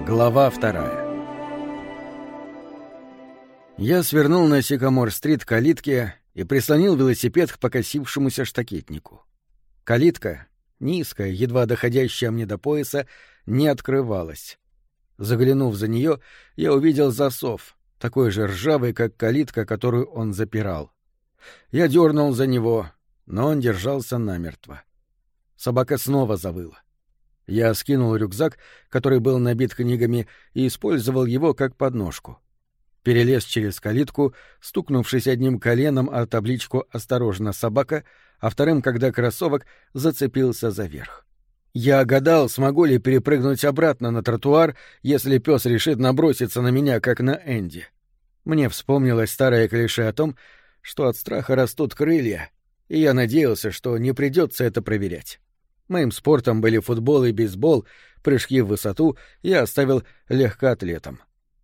Глава 2. Я свернул на Сикамор-стрит к калитке и прислонил велосипед к покосившемуся штакетнику. Калитка, низкая, едва доходящая мне до пояса, не открывалась. Заглянув за нее, я увидел засов, такой же ржавый, как калитка, которую он запирал. Я дернул за него, но он держался намертво. Собака снова завыла. Я скинул рюкзак, который был набит книгами, и использовал его как подножку. Перелез через калитку, стукнувшись одним коленом о табличку «Осторожно, собака», а вторым, когда кроссовок зацепился за верх. Я гадал, смогу ли перепрыгнуть обратно на тротуар, если пес решит наброситься на меня, как на Энди. Мне вспомнилось старое клише о том, что от страха растут крылья, и я надеялся, что не придется это проверять. Моим спортом были футбол и бейсбол, прыжки в высоту я оставил легкоатлетом.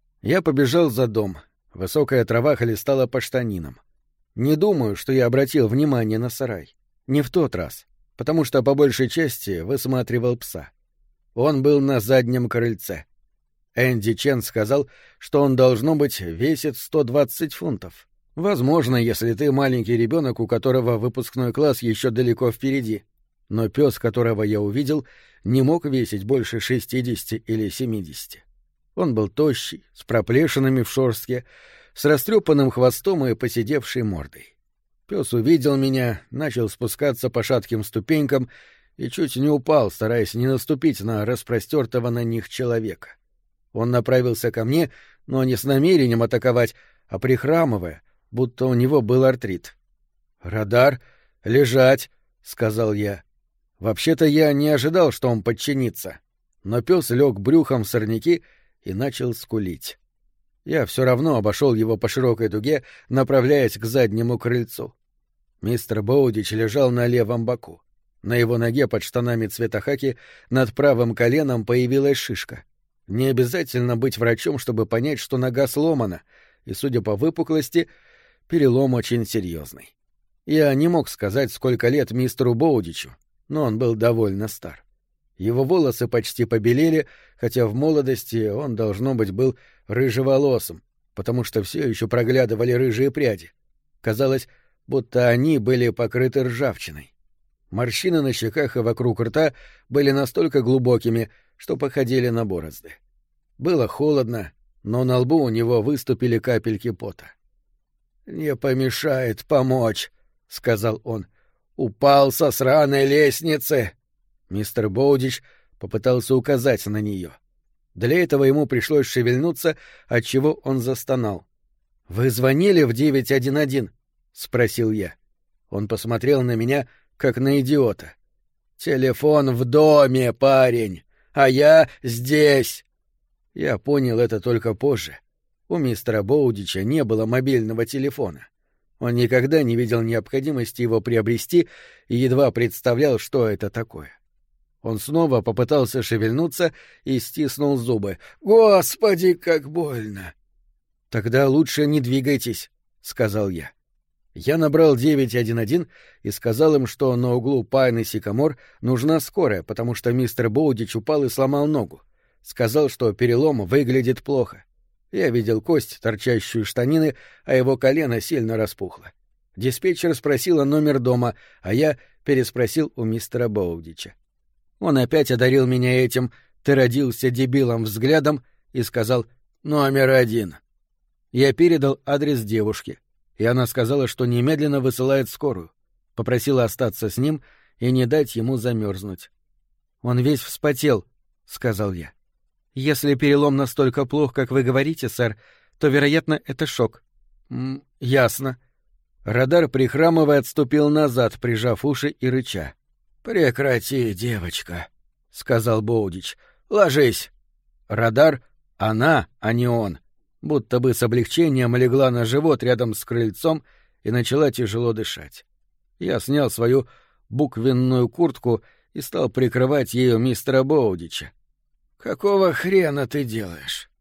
Я побежал за дом. Высокая трава хлестала по штанинам. Не думаю, что я обратил внимание на сарай. Не в тот раз, потому что по большей части высматривал пса. Он был на заднем крыльце. Энди Чен сказал, что он, должно быть, весит 120 фунтов. Возможно, если ты маленький ребенок, у которого выпускной класс еще далеко впереди. Но пес, которого я увидел, не мог весить больше 60 или 70. Он был тощий, с проплешинами в шорстке, с растрепанным хвостом и поседевшей мордой. Пес увидел меня, начал спускаться по шатким ступенькам и чуть не упал, стараясь не наступить на распростертого на них человека. Он направился ко мне, но не с намерением атаковать, а прихрамывая, будто у него был артрит. «Радар, лежать!» — сказал я. Вообще-то я не ожидал, что он подчинится, но пес лег брюхом в сорняки и начал скулить. Я все равно обошел его по широкой дуге, направляясь к заднему крыльцу. Мистер Боудич лежал на левом боку. На его ноге под штанами цвета хаки над правым коленом появилась шишка. Не обязательно быть врачом, чтобы понять, что нога сломана, и, судя по выпуклости, перелом очень серьезный. Я не мог сказать, сколько лет мистеру Боудичу, но он был довольно стар. Его волосы почти побелели, хотя в молодости он, должно быть, был рыжеволосым, потому что все еще проглядывали рыжие пряди. Казалось, будто они были покрыты ржавчиной. Морщины на щеках и вокруг рта были настолько глубокими, что походили на борозды. Было холодно, но на лбу у него выступили капельки пота. «Не помешает помочь», — сказал он. «Упал со сраной лестницы!» Мистер Боудич попытался указать на нее. Для этого ему пришлось шевельнуться, отчего он застонал. «Вы звонили в 911?» — спросил я. Он посмотрел на меня, как на идиота. «Телефон в доме, парень, а я здесь!» Я понял это только позже. У мистера Боудича не было мобильного телефона. Он никогда не видел необходимости его приобрести и едва представлял, что это такое. Он снова попытался шевельнуться и стиснул зубы. «Господи, как больно!» «Тогда лучше не двигайтесь», — сказал я. Я набрал 911 и сказал им, что на углу Пайн и Сикамор нужна скорая, потому что мистер Боудич упал и сломал ногу. Сказал, что перелом выглядит плохо. Я видел кость, торчащую из штанины, а его колено сильно распухло. Диспетчер спросила номер дома, а я переспросил у мистера Боудича. Он опять одарил меня этим «ты родился дебилом» взглядом и сказал «номер 1». Я передал адрес девушке, и она сказала, что немедленно высылает скорую. Попросила остаться с ним и не дать ему замерзнуть. «Он весь вспотел», — сказал я. «Если перелом настолько плох, как вы говорите, сэр, то, вероятно, это шок». «Ясно». Радар, прихрамывая, отступил назад, прижав уши и рыча. «Прекрати, девочка», — сказал Боудич. «Ложись». Радар — она, а не он, будто бы с облегчением легла на живот рядом с крыльцом и начала тяжело дышать. Я снял свою буквенную куртку и стал прикрывать ею мистера Боудича. «Какого хрена ты делаешь?»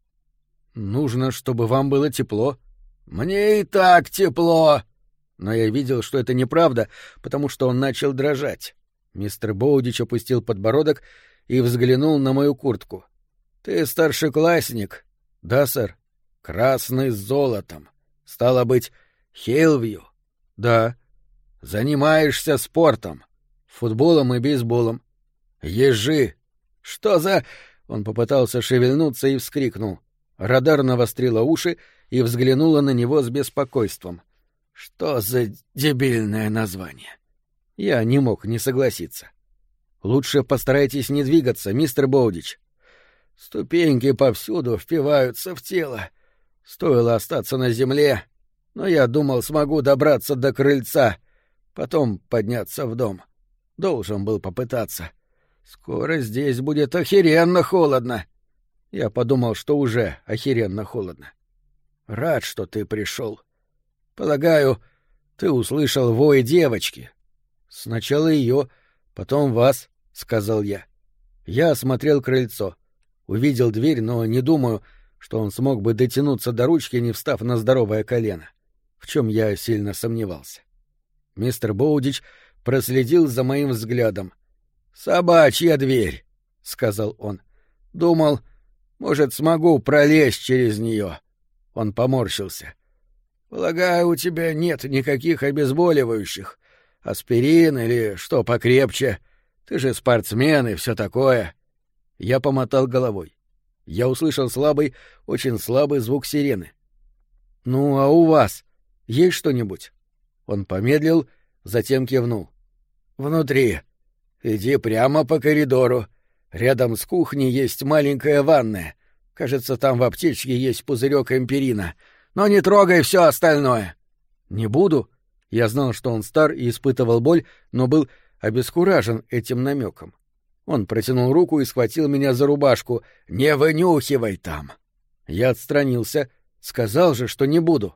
«Нужно, чтобы вам было тепло». «Мне и так тепло!» Но я видел, что это неправда, потому что он начал дрожать. Мистер Боудич опустил подбородок и взглянул на мою куртку. Ты старшеклассник? Да, сэр. Красный с золотом. Стало быть, Хейлвью? Да. Занимаешься спортом? Футболом и бейсболом. Ежи. Что за... Он попытался шевельнуться и вскрикнул. Радар навострила уши и взглянула на него с беспокойством. Что за дебильное название? Я не мог не согласиться. Лучше постарайтесь не двигаться, мистер Боудич. Ступеньки повсюду впиваются в тело. Стоило остаться на земле, но я думал, смогу добраться до крыльца, потом подняться в дом. Должен был попытаться. Скоро здесь будет охеренно холодно. Я подумал, что уже охеренно холодно. Рад, что ты пришел. Полагаю, ты услышал вой девочки. Сначала ее, потом вас, — сказал я. Я осмотрел крыльцо. Увидел дверь, но не думаю, что он смог бы дотянуться до ручки, не встав на здоровое колено, в чем я сильно сомневался. Мистер Боудич проследил за моим взглядом. «Собачья дверь», — сказал он. «Думал, может, смогу пролезть через нее». Он поморщился. «Полагаю, у тебя нет никаких обезболивающих. Аспирин или что покрепче. Ты же спортсмен и все такое». Я помотал головой. Я услышал слабый, очень слабый звук сирены. «Ну, а у вас есть что-нибудь?» Он помедлил, затем кивнул. «Внутри. Иди прямо по коридору. Рядом с кухней есть маленькая ванная. Кажется, там в аптечке есть пузырек эмпирина. Но не трогай все остальное». «Не буду». Я знал, что он стар и испытывал боль, но был обескуражен этим намеком. Он протянул руку и схватил меня за рубашку. «Не вынюхивай там!» Я отстранился. Сказал же, что не буду.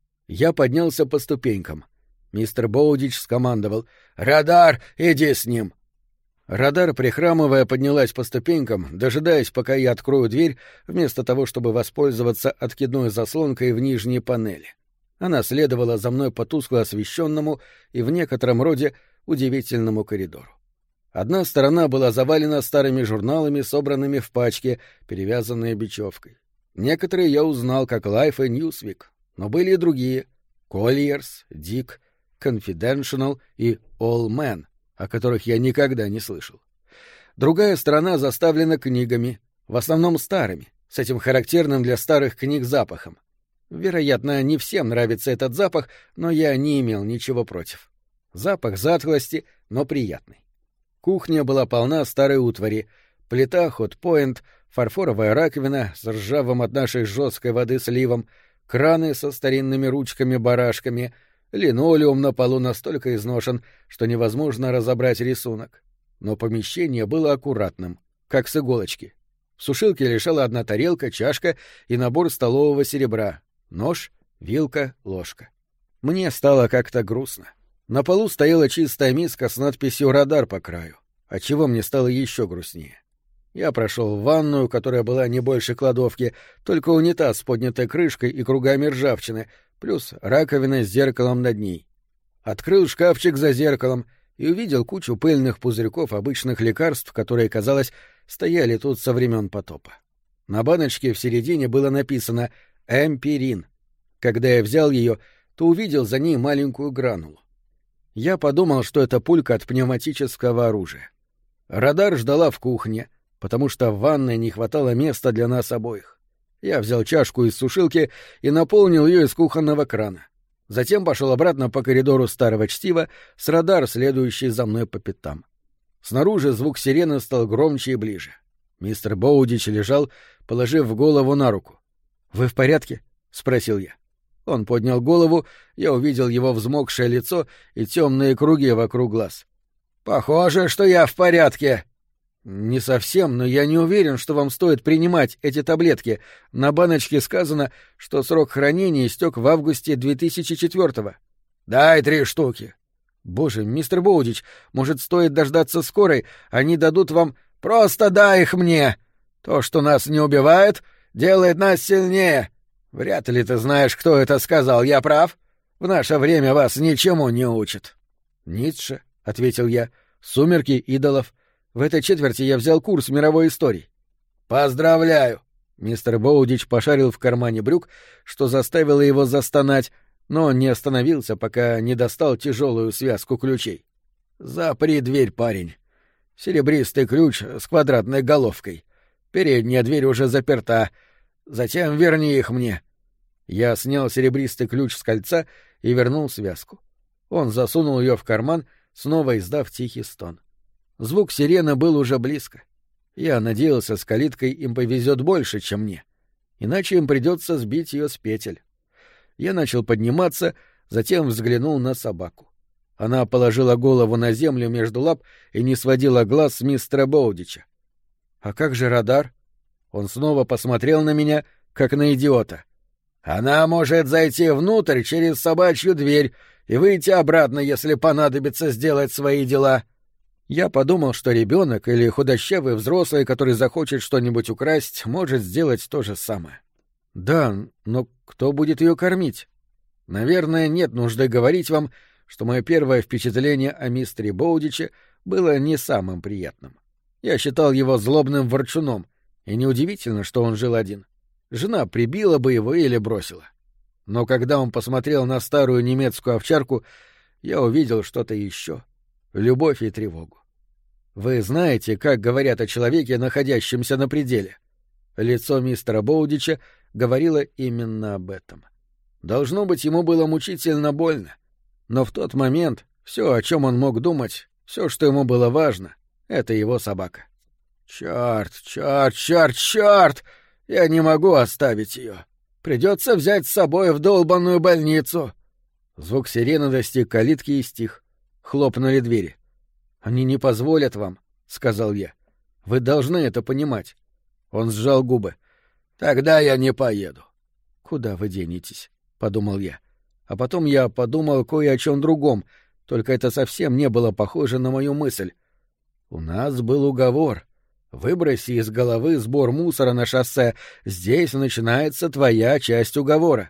Я поднялся по ступенькам. Мистер Боудич скомандовал: «Радар, иди с ним!» Радар, прихрамывая, поднялась по ступенькам, дожидаясь, пока я открою дверь, вместо того, чтобы воспользоваться откидной заслонкой в нижней панели. Она следовала за мной по тускло освещенному и в некотором роде удивительному коридору. Одна сторона была завалена старыми журналами, собранными в пачке, перевязанные бечевкой. Некоторые я узнал как Life и Newsweek, но были и другие — Collier's, Dick, Confidential и All Men, о которых я никогда не слышал. Другая сторона заставлена книгами, в основном старыми, с этим характерным для старых книг запахом. Вероятно, не всем нравится этот запах, но я не имел ничего против. Запах затхлости, но приятный. Кухня была полна старой утвари: плита Hot-Point, фарфоровая раковина с ржавым от нашей жесткой воды сливом, краны со старинными ручками-барашками, линолеум на полу настолько изношен, что невозможно разобрать рисунок. Но помещение было аккуратным, как с иголочки. В сушилке лежала одна тарелка, чашка и набор столового серебра: нож, вилка, ложка. Мне стало как-то грустно. На полу стояла чистая миска с надписью «Радар» по краю, отчего мне стало еще грустнее. Я прошел в ванную, которая была не больше кладовки, только унитаз с поднятой крышкой и кругами ржавчины, плюс раковина с зеркалом над ней. Открыл шкафчик за зеркалом и увидел кучу пыльных пузырьков обычных лекарств, которые, казалось, стояли тут со времен потопа. На баночке в середине было написано «Эмпирин». Когда я взял ее, то увидел за ней маленькую гранулу. Я подумал, что это пулька от пневматического оружия. Радар ждала в кухне, потому что в ванной не хватало места для нас обоих. Я взял чашку из сушилки и наполнил ее из кухонного крана. Затем пошел обратно по коридору старого чтива с Радар, следующий за мной по пятам. Снаружи звук сирены стал громче и ближе. Мистер Боудич лежал, положив голову на руку. «Вы в порядке?» — спросил я. Он поднял голову, я увидел его взмокшее лицо и темные круги вокруг глаз. «Похоже, что я в порядке». «Не совсем, но я не уверен, что вам стоит принимать эти таблетки. На баночке сказано, что срок хранения истек в августе 2004-го». «Дай 3 штуки». «Боже, мистер Боудич, может, стоит дождаться скорой? Они дадут вам...» «Просто дай их мне. То, что нас не убивает, делает нас сильнее. Вряд ли ты знаешь, кто это сказал, я прав? В наше время вас ничему не учат». «Ницше», — ответил я, — «Сумерки идолов. В этой четверти я взял курс мировой истории». «Поздравляю!» Мистер Боудич пошарил в кармане брюк, что заставило его застонать, но не остановился, пока не достал тяжелую связку ключей. «Запри дверь, парень. Серебристый ключ с квадратной головкой. Передняя дверь уже заперта. Затем верни их мне». Я снял серебристый ключ с кольца и вернул связку. Он засунул ее в карман, снова издав тихий стон. Звук сирены был уже близко. Я надеялся, с калиткой им повезет больше, чем мне. Иначе им придется сбить ее с петель. Я начал подниматься, затем взглянул на собаку. Она положила голову на землю между лап и не сводила глаз с мистера Боудича. «А как же радар?» Он снова посмотрел на меня, как на идиота. «Она может зайти внутрь через собачью дверь и выйти обратно, если понадобится сделать свои дела». Я подумал, что ребенок или худощавый взрослый, который захочет что-нибудь украсть, может сделать то же самое. Да, но кто будет ее кормить? Наверное, нет нужды говорить вам, что мое первое впечатление о мистере Боудиче было не самым приятным. Я считал его злобным ворчуном, и неудивительно, что он жил один. Жена прибила бы его или бросила. Но когда он посмотрел на старую немецкую овчарку, я увидел что-то еще — любовь и тревогу. Вы знаете, как говорят о человеке, находящемся на пределе? Лицо мистера Боудича говорило именно об этом. Должно быть, ему было мучительно больно. Но в тот момент все, о чем он мог думать, все, что ему было важно, — это его собака. «Черт, черт, черт, черт! Я не могу оставить ее. Придется взять с собой в долбанную больницу». Звук сирены достиг калитки и стих. Хлопнули двери. «Они не позволят вам», — сказал я. «Вы должны это понимать». Он сжал губы. «Тогда я не поеду». «Куда вы денетесь?» — подумал я. А потом я подумал кое о чем другом, только это совсем не было похоже на мою мысль. У нас был уговор. Выброси из головы сбор мусора на шоссе. Здесь начинается твоя часть уговора.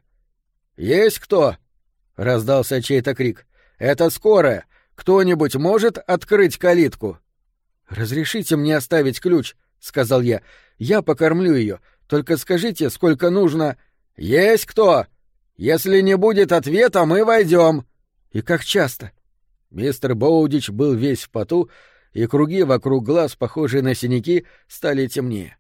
«Есть кто?» — раздался чей-то крик. «Это скорая. Кто-нибудь может открыть калитку?» «Разрешите мне оставить ключ», — сказал я. «Я покормлю ее. Только скажите, сколько нужно...» «Есть кто? Если не будет ответа, мы войдем». «И как часто?» Мистер Боудич был весь в поту, и круги вокруг глаз, похожие на синяки, стали темнее.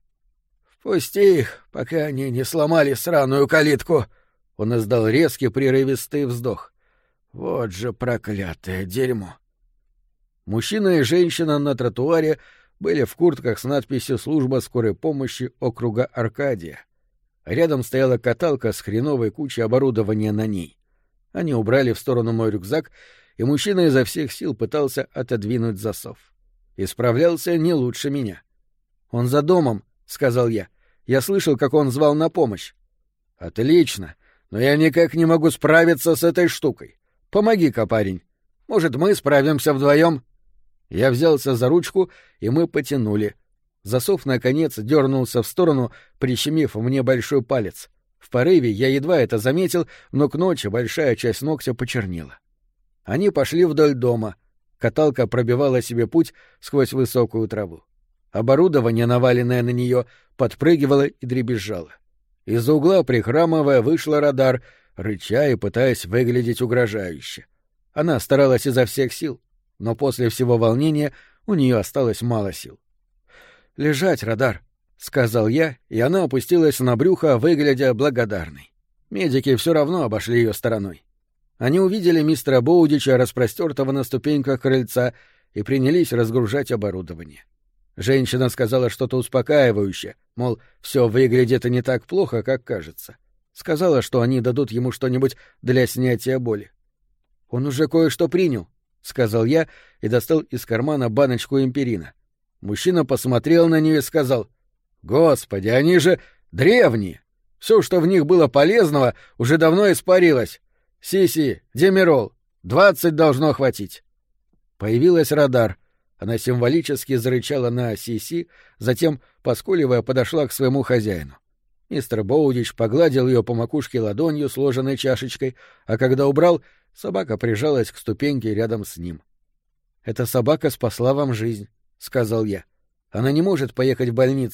«Впусти их, пока они не сломали сраную калитку». Он издал резкий прерывистый вздох. «Вот же проклятое дерьмо!» Мужчина и женщина на тротуаре были в куртках с надписью «Служба скорой помощи округа Аркадия». Рядом стояла каталка с хреновой кучей оборудования на ней. Они убрали в сторону мой рюкзак, и мужчина изо всех сил пытался отодвинуть засов. И справлялся не лучше меня. «Он за домом», — сказал я. «Я слышал, как он звал на помощь». «Отлично, но я никак не могу справиться с этой штукой. Помоги-ка, парень. Может, мы справимся вдвоем?» Я взялся за ручку, и мы потянули. Засов, наконец, дернулся в сторону, прищемив мне большой палец. В порыве я едва это заметил, но к ночи большая часть ногтя почернела. Они пошли вдоль дома. Каталка пробивала себе путь сквозь высокую траву. Оборудование, наваленное на нее, подпрыгивало и дребезжало. Из-за угла, прихрамывая, вышла радар, рыча и пытаясь выглядеть угрожающе. Она старалась изо всех сил, но после всего волнения у нее осталось мало сил. «Лежать, радар», — сказал я, и она опустилась на брюхо, выглядя благодарной. Медики все равно обошли ее стороной. Они увидели мистера Боудича, распростертого на ступеньках крыльца, и принялись разгружать оборудование. Женщина сказала что-то успокаивающее, мол, все выглядит и не так плохо, как кажется. Сказала, что они дадут ему что-нибудь для снятия боли. «Он уже кое-что принял», — сказал я и достал из кармана баночку империна. Мужчина посмотрел на нее и сказал: «Господи, они же древние! Все, что в них было полезного, уже давно испарилось. Си-си, демирол, 20 должно хватить». Появилась радар. Она символически зарычала на Си-си, затем, поскуливая, подошла к своему хозяину. Мистер Боудич погладил ее по макушке ладонью, сложенной чашечкой, а когда убрал, собака прижалась к ступеньке рядом с ним. «Эта собака спасла вам жизнь», — сказал я. «Она не может поехать в больницу.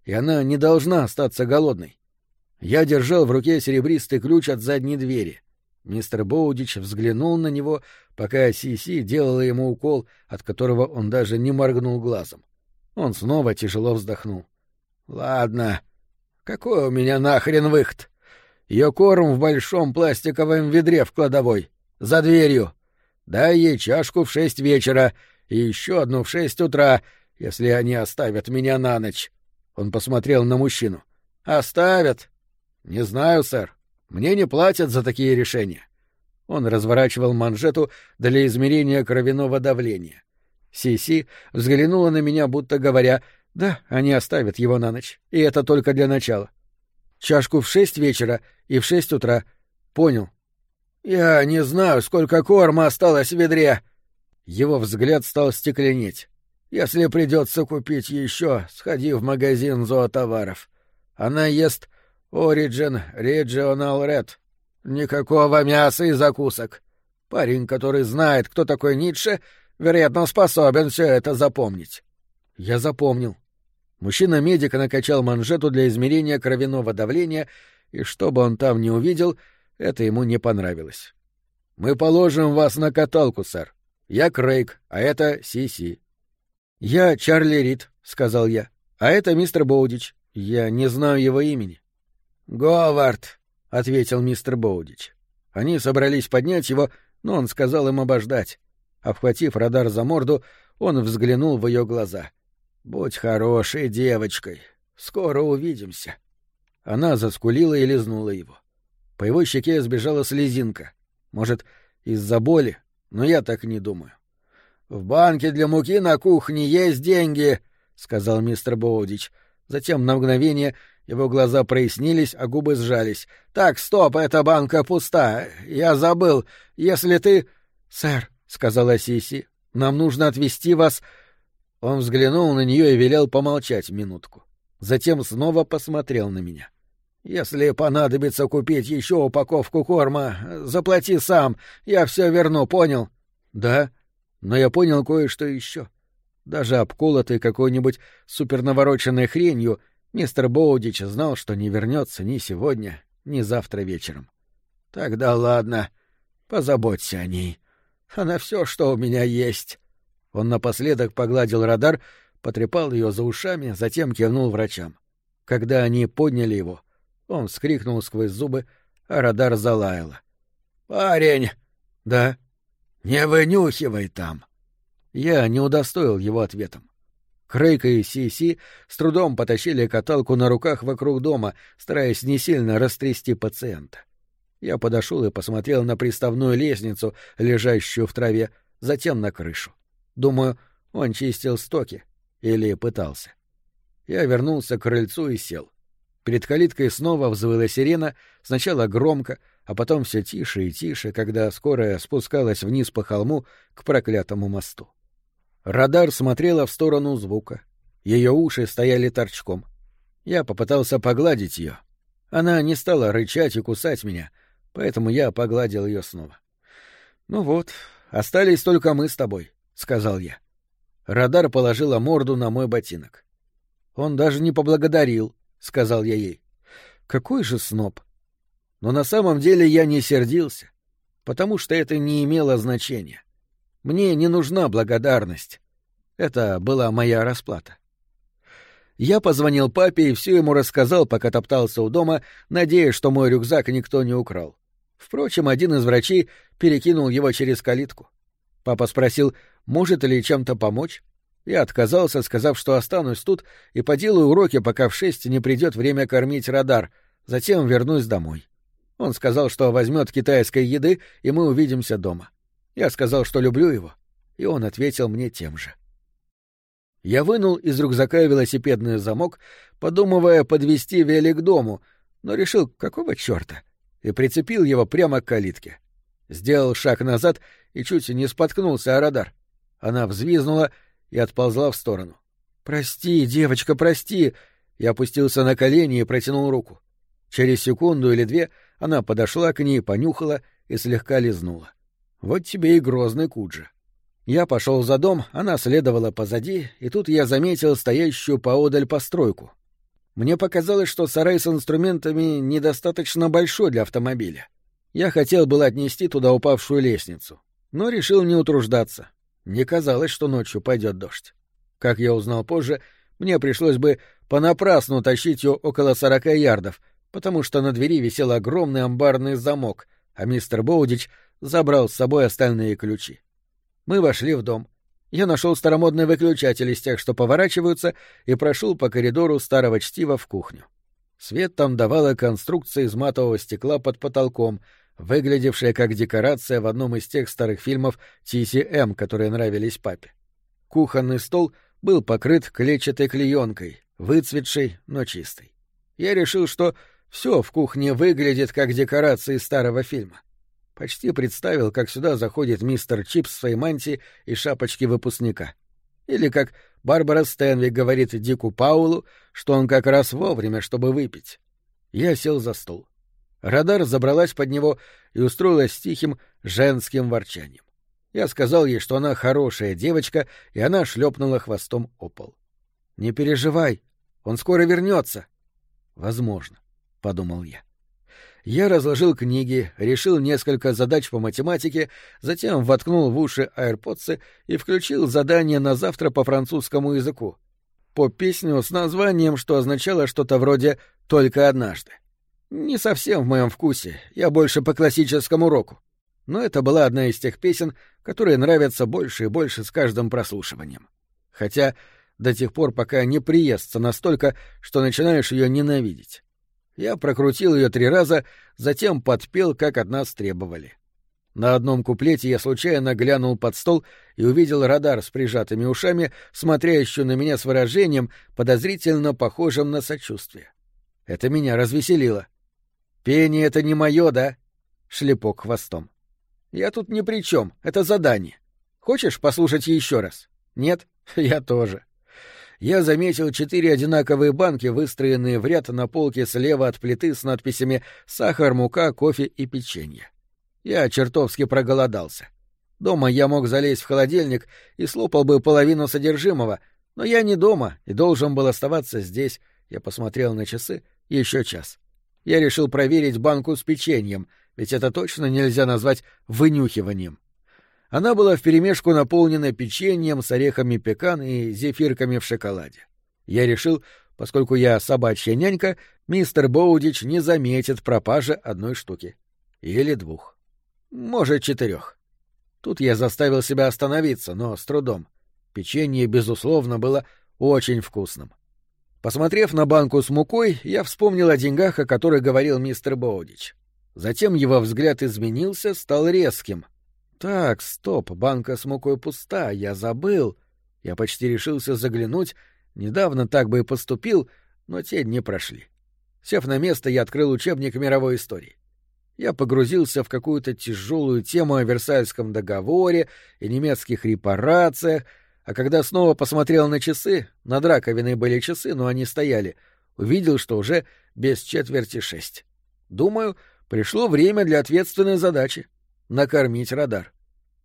и она не должна остаться голодной. Я держал в руке серебристый ключ от задней двери. Мистер Боудич взглянул на него, пока Си-Си делала ему укол, от которого он даже не моргнул глазом. Он снова тяжело вздохнул. «Ладно, какой у меня нахрен выход? Ее корм в большом пластиковом ведре в кладовой, за дверью. Дай ей чашку в 6 вечера и еще одну в 6 утра, если они оставят меня на ночь». Он посмотрел на мужчину. «Оставят?» «Не знаю, сэр. Мне не платят за такие решения». Он разворачивал манжету для измерения кровяного давления. Си-Си взглянула на меня, будто говоря: «Да, они оставят его на ночь, и это только для начала. Чашку в 6 вечера и в 6 утра. Понял?» «Я не знаю, сколько корма осталось в ведре». Его взгляд стал стекленеть. «Если придется купить еще, сходи в магазин зоотоваров. Она ест Origin Regional Red. Никакого мяса и закусок. Парень, который знает, кто такой Ницше, вероятно, способен все это запомнить». Я запомнил. Мужчина-медик накачал манжету для измерения кровяного давления, и что бы он там ни увидел, это ему не понравилось. «Мы положим вас на каталку, сэр. Я Крейг, а это Си-Си». «Я Чарли Рид», — сказал я. «А это мистер Боудич. Я не знаю его имени». «Говард», — ответил мистер Боудич. Они собрались поднять его, но он сказал им обождать. Обхватив радар за морду, он взглянул в ее глаза. «Будь хорошей девочкой. Скоро увидимся». Она заскулила и лизнула его. По его щеке сбежала слезинка. Может, из-за боли, но я так не думаю. «В банке для муки на кухне есть деньги», — сказал мистер Боудич. Затем на мгновение его глаза прояснились, а губы сжались. «Так, стоп, эта банка пуста. Я забыл. Если ты...» «Сэр», — сказала Си-Си, — «нам нужно отвезти вас...» Он взглянул на нее и велел помолчать минутку. Затем снова посмотрел на меня. «Если понадобится купить еще упаковку корма, заплати сам. Я все верну, понял?» «Да, но я понял кое-что еще. Даже обколотый какой-нибудь супернавороченной хренью, мистер Боудич знал, что не вернется ни сегодня, ни завтра вечером». «Тогда ладно, позаботься о ней. Она все, что у меня есть». Он напоследок погладил радар, потрепал ее за ушами, затем кивнул врачам. Когда они подняли его, он вскрикнул сквозь зубы, а радар залаяла. «Парень!» «Да?» «Не вынюхивай там!» Я не удостоил его ответом. Крейг и Си-Си с трудом потащили каталку на руках вокруг дома, стараясь не сильно растрясти пациента. Я подошел и посмотрел на приставную лестницу, лежащую в траве, затем на крышу. Думаю, он чистил стоки. Или пытался. Я вернулся к крыльцу и сел. Перед калиткой снова взвыла сирена, сначала громко, а потом все тише и тише, когда скорая спускалась вниз по холму к проклятому мосту. Радар смотрела в сторону звука. Ее уши стояли торчком. Я попытался погладить ее. Она не стала рычать и кусать меня, поэтому я погладил ее снова. «Ну вот, остались только мы с тобой», — сказал я. Радар положила морду на мой ботинок. «Он даже не поблагодарил», — сказал я ей. «Какой же сноб!» Но на самом деле я не сердился, потому что это не имело значения. Мне не нужна благодарность. Это была моя расплата. Я позвонил папе и все ему рассказал, пока топтался у дома, надеясь, что мой рюкзак никто не украл. Впрочем, один из врачей перекинул его через калитку. Папа спросил, может ли чем-то помочь. Я отказался, сказав, что останусь тут и поделаю уроки, пока в 6 не придет время кормить радар, затем вернусь домой. Он сказал, что возьмет китайской еды, и мы увидимся дома. Я сказал, что люблю его, и он ответил мне тем же. Я вынул из рюкзака велосипедный замок, подумывая подвести велик к дому, но решил, какого чёрта, и прицепил его прямо к калитке. Сделал шаг назад и чуть не споткнулся о радар. Она взвизгнула и отползла в сторону. «Прости, девочка, прости!» Я опустился на колени и протянул руку. Через секунду или две она подошла к ней, понюхала и слегка лизнула. Вот тебе и грозный Куджи. Я пошел за дом, она следовала позади, и тут я заметил стоящую поодаль постройку. Мне показалось, что сарай с инструментами недостаточно большой для автомобиля. Я хотел было отнести туда упавшую лестницу, но решил не утруждаться. Не казалось, что ночью пойдет дождь. Как я узнал позже, мне пришлось бы понапрасну тащить ее около 40 ярдов, потому что на двери висел огромный амбарный замок, а мистер Боудич забрал с собой остальные ключи. Мы вошли в дом. Я нашел старомодный выключатель из тех, что поворачиваются, и прошел по коридору старого чтива в кухню. Свет там давала конструкция из матового стекла под потолком, выглядевшая как декорация в одном из тех старых фильмов TCM, которые нравились папе. Кухонный стол был покрыт клетчатой клеенкой, выцветшей, но чистой. Я решил, что все в кухне выглядит как декорации старого фильма. Почти представил, как сюда заходит мистер Чипс в своей мантии и шапочке выпускника. Или как Барбара Стэнвик говорит Дику Паулу, что он как раз вовремя, чтобы выпить. Я сел за стол. Радар забралась под него и устроилась с тихим женским ворчанием. Я сказал ей, что она хорошая девочка, и она шлепнула хвостом о пол. — Не переживай, он скоро вернется. — Возможно, — подумал я. Я разложил книги, решил несколько задач по математике, затем воткнул в уши AirPods и включил задание на завтра по французскому языку. Поп-песню с названием, что означало что-то вроде «Только однажды». Не совсем в моем вкусе, я больше по классическому року. Но это была одна из тех песен, которые нравятся больше и больше с каждым прослушиванием. Хотя до тех пор, пока не приестся настолько, что начинаешь ее ненавидеть. Я прокрутил ее 3 раза, затем подпел, как от нас требовали. На одном куплете я случайно глянул под стол и увидел Радар с прижатыми ушами, смотрящую на меня с выражением, подозрительно похожим на сочувствие. Это меня развеселило. «Пение — это не мое, да?» — шлепок хвостом. «Я тут ни при чем, это задание. Хочешь послушать еще раз?» «Нет? Я тоже». Я заметил 4 одинаковые банки, выстроенные в ряд на полке слева от плиты с надписями «Сахар, мука, кофе и печенье». Я чертовски проголодался. Дома я мог залезть в холодильник и слопал бы половину содержимого, но я не дома и должен был оставаться здесь. Я посмотрел на часы, еще час. Я решил проверить банку с печеньем, ведь это точно нельзя назвать вынюхиванием. Она была вперемешку наполнена печеньем с орехами пекан и зефирками в шоколаде. Я решил, поскольку я собачья нянька, мистер Боудич не заметит пропажи 1 штуки. Или 2. Может, 4. Тут я заставил себя остановиться, но с трудом. Печенье, безусловно, было очень вкусным. Посмотрев на банку с мукой, я вспомнил о деньгах, о которых говорил мистер Боудич. Затем его взгляд изменился, стал резким. Так, стоп, банка с мукой пуста, я забыл. Я почти решился заглянуть, недавно так бы и поступил, но те дни прошли. Сев на место, я открыл учебник мировой истории. Я погрузился в какую-то тяжелую тему о Версальском договоре и немецких репарациях, а когда снова посмотрел на часы, над раковиной были часы, но они стояли, увидел, что уже без 5:45. Думаю, пришло время для ответственной задачи — накормить Радар.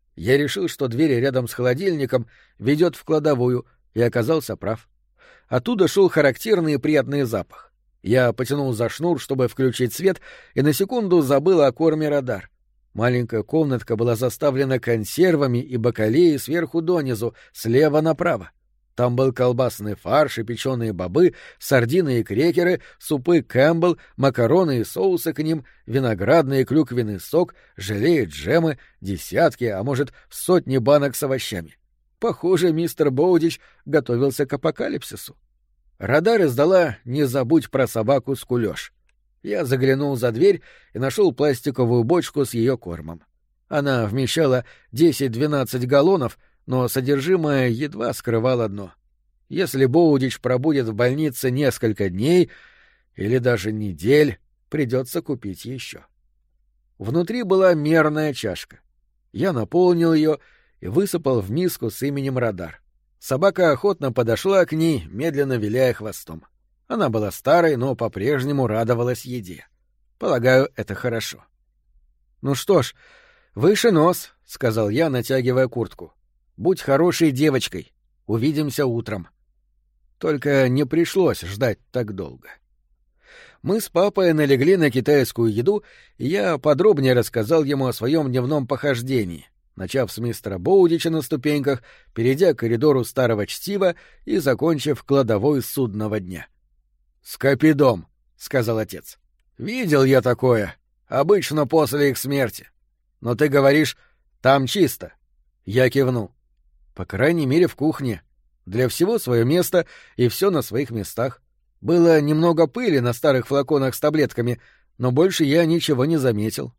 Я решил, что дверь рядом с холодильником ведет в кладовую, и оказался прав. Оттуда шел характерный и приятный запах. Я потянул за шнур, чтобы включить свет, и на секунду забыл о корме Радар. Маленькая комнатка была заставлена консервами и бакалеей сверху донизу, слева направо. Там был колбасный фарш и печеные бобы, сардины и крекеры, супы Кэмпбелл, макароны и соусы к ним, виноградный и клюквенный сок, желе и джемы, десятки, а может, сотни банок с овощами. Похоже, мистер Боудич готовился к апокалипсису. Радар издала «Не забудь про собаку скулёж». Я заглянул за дверь и нашел пластиковую бочку с ее кормом. Она вмещала 10-12 галлонов, но содержимое едва скрывало дно. Если Боудич пробудет в больнице несколько дней или даже недель, придется купить еще. Внутри была мерная чашка. Я наполнил ее и высыпал в миску с именем Радар. Собака охотно подошла к ней, медленно виляя хвостом. Она была старой, но по-прежнему радовалась еде. Полагаю, это хорошо. — Ну что ж, выше нос, — сказал я, натягивая куртку. — Будь хорошей девочкой. Увидимся утром. Только не пришлось ждать так долго. Мы с папой налегли на китайскую еду, и я подробнее рассказал ему о своем дневном похождении, начав с мистера Боудича на ступеньках, перейдя к коридору старого чтива и закончив кладовой судного дня. «Скопидом», — сказал отец. «Видел я такое. Обычно после их смерти. Но ты говоришь, там чисто». Я кивнул. «По крайней мере, в кухне. Для всего свое место и все на своих местах. Было немного пыли на старых флаконах с таблетками, но больше я ничего не заметил».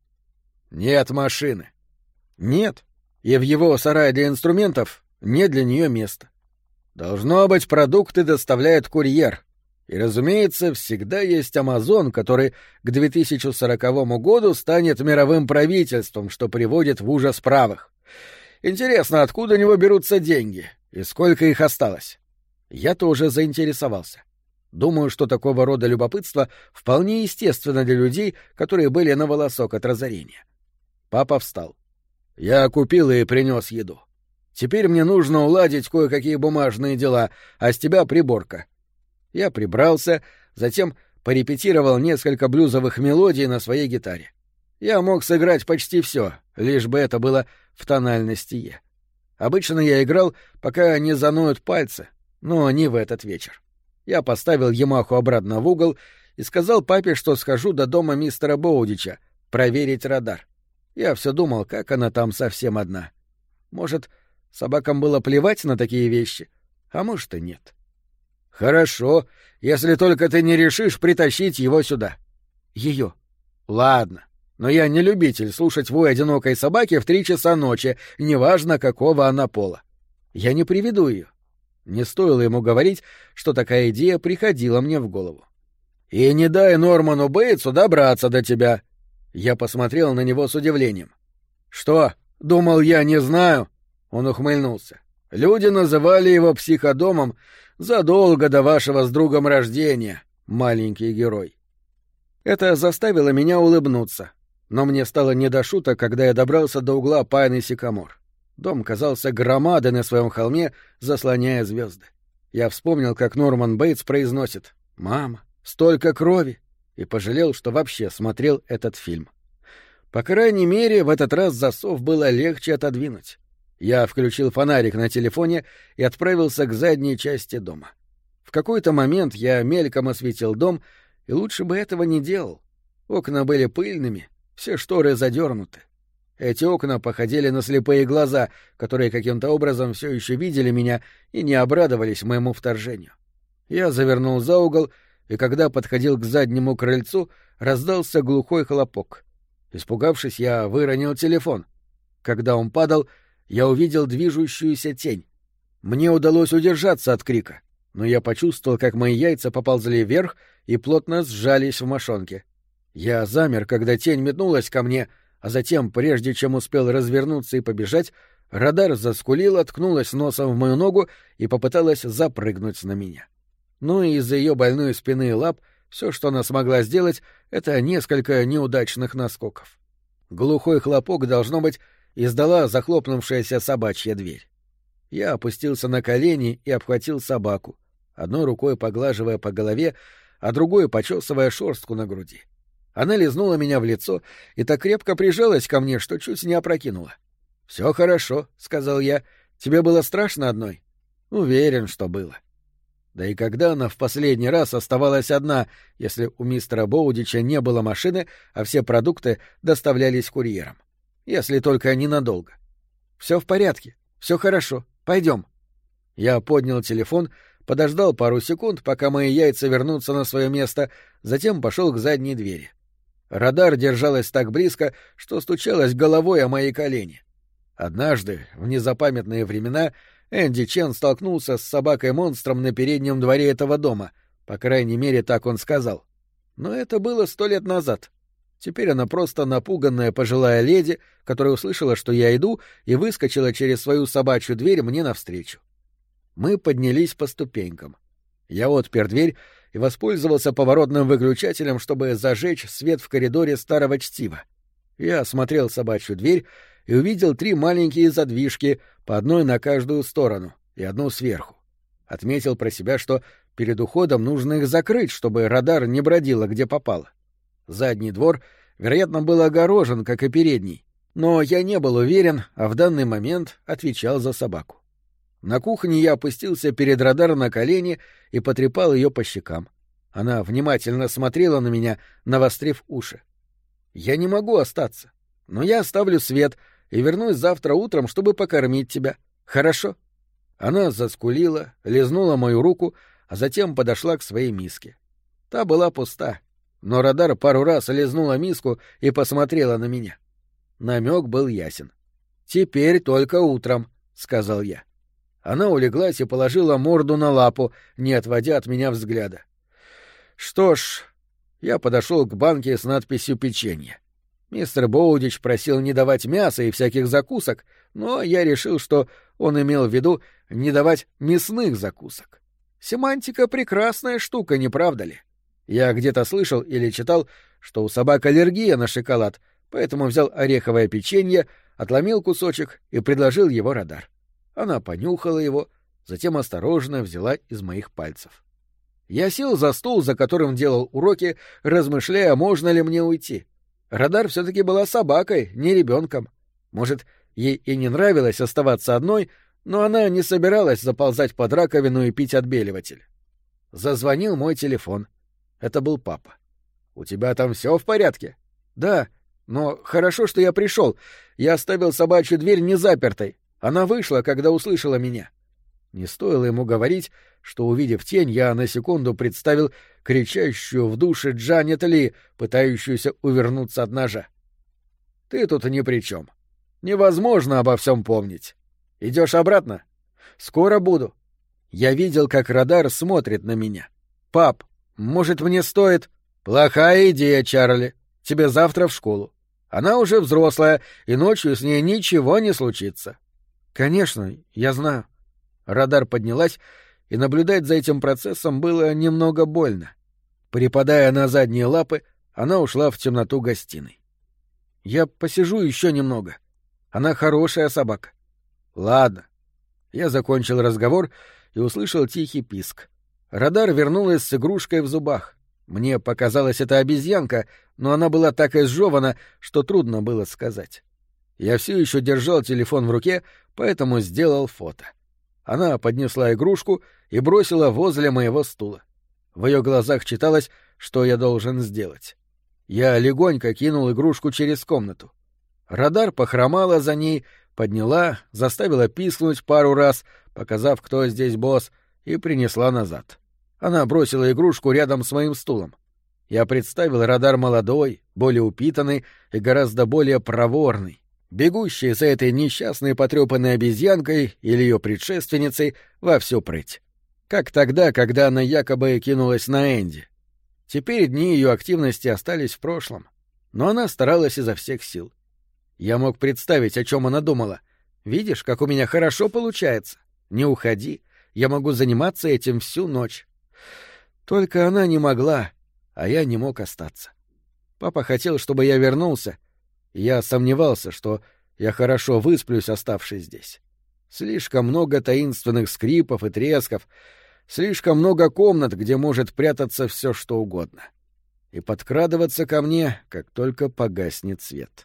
«Нет машины». «Нет. И в его сарае для инструментов нет для нее места. Должно быть, продукты доставляет курьер. И, разумеется, всегда есть Амазон, который к 2040 году станет мировым правительством, что приводит в ужас правых. Интересно, откуда у него берутся деньги и сколько их осталось?» Я тоже заинтересовался. Думаю, что такого рода любопытство вполне естественно для людей, которые были на волосок от разорения. Папа встал. «Я купил и принес еду. Теперь мне нужно уладить кое-какие бумажные дела, а с тебя приборка». Я прибрался, затем порепетировал несколько блюзовых мелодий на своей гитаре. Я мог сыграть почти все, лишь бы это было в тональности Е. Обычно я играл, пока не заноют пальцы, но не в этот вечер. Я поставил Ямаху обратно в угол и сказал папе, что схожу до дома мистера Боудича проверить радар. Я все думал, как она там совсем одна. Может, собакам было плевать на такие вещи, а может и нет. «Хорошо, если только ты не решишь притащить его сюда». «Ее». «Ладно, но я не любитель слушать вой одинокой собаки в 3 часа ночи, неважно, какого она пола. Я не приведу ее». Не стоило ему говорить, что такая идея приходила мне в голову. «И не дай Норману Бейтсу добраться до тебя». Я посмотрел на него с удивлением. «Что, думал, я не знаю?» Он ухмыльнулся. «Люди называли его психодомом задолго до вашего с другом рождения, маленький герой». Это заставило меня улыбнуться, но мне стало не до шуток, когда я добрался до угла Пайн и Сикамор. Дом казался громадой на своем холме, заслоняя звезды. Я вспомнил, как Норман Бейтс произносит «Мама, столько крови!» и пожалел, что вообще смотрел этот фильм. По крайней мере, в этот раз засов было легче отодвинуть. Я включил фонарик на телефоне и отправился к задней части дома. В какой-то момент я мельком осветил дом, и лучше бы этого не делал. Окна были пыльными, все шторы задернуты. Эти окна походили на слепые глаза, которые каким-то образом все еще видели меня и не обрадовались моему вторжению. Я завернул за угол, и когда подходил к заднему крыльцу, раздался глухой хлопок. Испугавшись, я выронил телефон. Когда он падал, я увидел движущуюся тень. Мне удалось удержаться от крика, но я почувствовал, как мои яйца поползли вверх и плотно сжались в мошонке. Я замер, когда тень метнулась ко мне, а затем, прежде чем успел развернуться и побежать, радар заскулила, ткнулась носом в мою ногу и попыталась запрыгнуть на меня. Ну и из-за ее больной спины и лап все, что она смогла сделать, это несколько неудачных наскоков. Глухой хлопок, должно быть, издала захлопнувшаяся собачья дверь. Я опустился на колени и обхватил собаку, одной рукой поглаживая по голове, а другой почесывая шерстку на груди. Она лизнула меня в лицо и так крепко прижалась ко мне, что чуть не опрокинула. — Все хорошо, — сказал я. — Тебе было страшно одной? — Уверен, что было. Да и когда она в последний раз оставалась одна, если у мистера Боудича не было машины, а все продукты доставлялись курьером? Если только ненадолго. — Все в порядке, все хорошо, пойдем. Я поднял телефон, подождал пару секунд, пока мои яйца вернутся на свое место, затем пошел к задней двери. Радар держалась так близко, что стучалась головой о мои колени. Однажды, в незапамятные времена, Энди Чен столкнулся с собакой-монстром на переднем дворе этого дома, по крайней мере, так он сказал. Но это было 100 лет назад. Теперь она просто напуганная пожилая леди, которая услышала, что я иду, и выскочила через свою собачью дверь мне навстречу. Мы поднялись по ступенькам. Я отпер дверь и воспользовался поворотным выключателем, чтобы зажечь свет в коридоре старого чтива. Я осмотрел собачью дверь и увидел 3 маленькие задвижки, по одной на каждую сторону и одну сверху. Отметил про себя, что перед уходом нужно их закрыть, чтобы радар не бродило где попало. Задний двор, вероятно, был огорожен, как и передний, но я не был уверен, а в данный момент отвечал за собаку. На кухне я опустился перед радар на колени и потрепал ее по щекам. Она внимательно смотрела на меня, навострив уши. «Я не могу остаться, но я оставлю свет и вернусь завтра утром, чтобы покормить тебя. Хорошо?» Она заскулила, лизнула мою руку, а затем подошла к своей миске. Та была пуста, но радар пару раз лизнула миску и посмотрела на меня. Намек был ясен. «Теперь только утром», — сказал я. Она улеглась и положила морду на лапу, не отводя от меня взгляда. Что ж, я подошел к банке с надписью «Печенье». Мистер Боудич просил не давать мяса и всяких закусок, но я решил, что он имел в виду не давать мясных закусок. Семантика — прекрасная штука, не правда ли? Я где-то слышал или читал, что у собак аллергия на шоколад, поэтому взял ореховое печенье, отломил кусочек и предложил его радар. Она понюхала его, затем осторожно взяла из моих пальцев. Я сел за стол, за которым делал уроки, размышляя, можно ли мне уйти. Радар все-таки была собакой, не ребенком. Может, ей и не нравилось оставаться одной, но она не собиралась заползать под раковину и пить отбеливатель. Зазвонил мой телефон. Это был папа. «У тебя там все в порядке?» «Да, но хорошо, что я пришел. Я оставил собачью дверь незапертой. Она вышла, когда услышала меня». Не стоило ему говорить, что, увидев тень, я на секунду представил кричащую в душе Джанет Ли, пытающуюся увернуться от ножа. «Ты тут ни при чем. Невозможно обо всем помнить. Идешь обратно? Скоро буду». Я видел, как радар смотрит на меня. «Пап, может, мне стоит...» «Плохая идея, Чарли. Тебе завтра в школу. Она уже взрослая, и ночью с ней ничего не случится». «Конечно, я знаю». Радар поднялась, и наблюдать за этим процессом было немного больно. Припадая на задние лапы, она ушла в темноту гостиной. «Я посижу еще немного. Она хорошая собака». «Ладно». Я закончил разговор и услышал тихий писк. Радар вернулась с игрушкой в зубах. Мне показалось, это обезьянка, но она была так изжевана, что трудно было сказать. Я все еще держал телефон в руке, поэтому сделал фото. Она поднесла игрушку и бросила возле моего стула. В ее глазах читалось, что я должен сделать. Я легонько кинул игрушку через комнату. Радар похромала за ней, подняла, заставила пискнуть пару раз, показав, кто здесь босс, и принесла назад. Она бросила игрушку рядом с моим стулом. Я представил радар молодой, более упитанный и гораздо более проворный, бегущий за этой несчастной потрепанной обезьянкой или ее предшественницей во всю прыть. Как тогда, когда она якобы кинулась на Энди. Теперь дни ее активности остались в прошлом, но она старалась изо всех сил. Я мог представить, о чем она думала. «Видишь, как у меня хорошо получается. Не уходи, я могу заниматься этим всю ночь». Только она не могла, а я не мог остаться. Папа хотел, чтобы я вернулся, и я сомневался, что я хорошо высплюсь, оставшись здесь. Слишком много таинственных скрипов и тресков, слишком много комнат, где может прятаться все, что угодно. И подкрадываться ко мне, как только погаснет свет.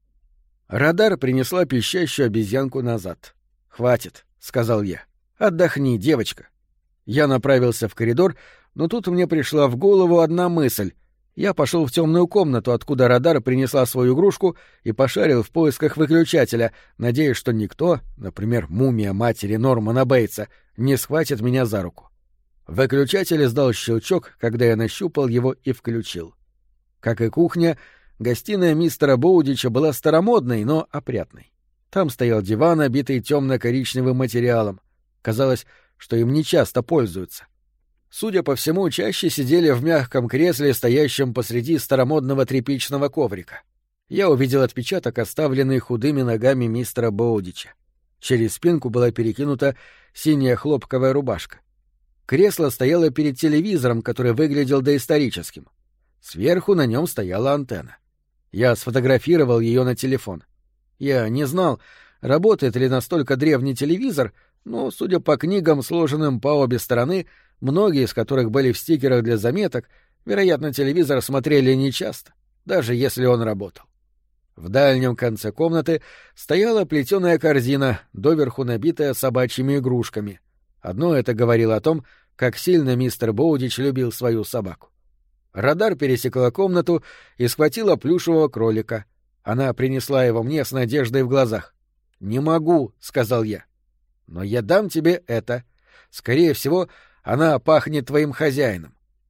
Радар принесла пищащую обезьянку назад. «Хватит», — сказал я. «Отдохни, девочка». Я направился в коридор, но тут мне пришла в голову одна мысль. Я пошел в темную комнату, откуда радар принесла свою игрушку, и пошарил в поисках выключателя, надеясь, что никто, например, мумия матери Нормана Бейтса, не схватит меня за руку. Выключатель издал щелчок, когда я нащупал его и включил. Как и кухня, гостиная мистера Боудича была старомодной, но опрятной. Там стоял диван, обитый темно-коричневым материалом. Казалось, что им нечасто пользуются. Судя по всему, чаще сидели в мягком кресле, стоящем посреди старомодного тряпичного коврика. Я увидел отпечаток, оставленный худыми ногами мистера Боудича. Через спинку была перекинута синяя хлопковая рубашка. Кресло стояло перед телевизором, который выглядел доисторическим. Сверху на нем стояла антенна. Я сфотографировал ее на телефон. Я не знал, работает ли настолько древний телевизор, Но, судя по книгам, сложенным по обе стороны, многие из которых были в стикерах для заметок, вероятно, телевизор смотрели нечасто, даже если он работал. В дальнем конце комнаты стояла плетеная корзина, доверху набитая собачьими игрушками. Одно это говорило о том, как сильно мистер Боудич любил свою собаку. Радар пересекла комнату и схватила плюшевого кролика. Она принесла его мне с надеждой в глазах. «Не могу», — сказал я. «Но я дам тебе это. Скорее всего, она пахнет твоим хозяином».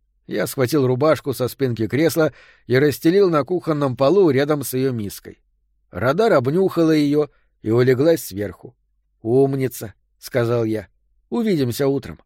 Я схватил рубашку со спинки кресла и расстелил на кухонном полу рядом с ее миской. Радар обнюхала ее и улеглась сверху. «Умница», — сказал я. «Увидимся утром».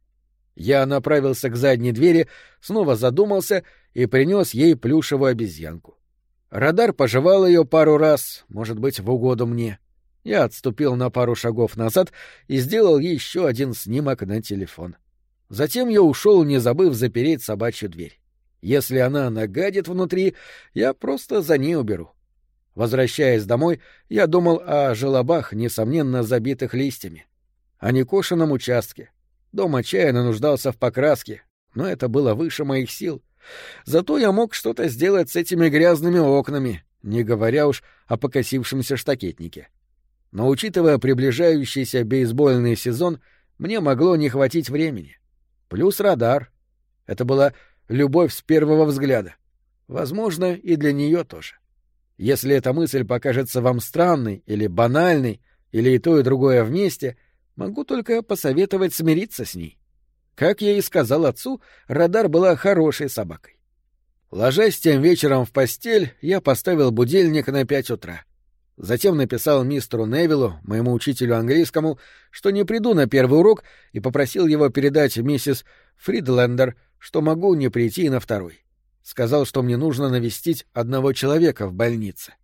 Я направился к задней двери, снова задумался и принес ей плюшевую обезьянку. Радар пожевал ее пару раз, может быть, в угоду мне. Я отступил на пару шагов назад и сделал еще один снимок на телефон. Затем я ушел, не забыв запереть собачью дверь. Если она нагадит внутри, я просто за ней уберу. Возвращаясь домой, я думал о желобах, несомненно, забитых листьями. О некошенном участке. Дом отчаянно нуждался в покраске, но это было выше моих сил. Зато я мог что-то сделать с этими грязными окнами, не говоря уж о покосившемся штакетнике. Но, учитывая приближающийся бейсбольный сезон, мне могло не хватить времени. Плюс радар. Это была любовь с первого взгляда. Возможно, и для нее тоже. Если эта мысль покажется вам странной или банальной, или и то, и другое вместе, могу только посоветовать смириться с ней. Как я и сказал отцу, радар была хорошей собакой. Ложась тем вечером в постель, я поставил будильник на 5 утра. Затем написал мистеру Невиллу, моему учителю английскому, что не приду на первый урок, и попросил его передать миссис Фридлендер, что могу не прийти и на второй. Сказал, что мне нужно навестить одного человека в больнице.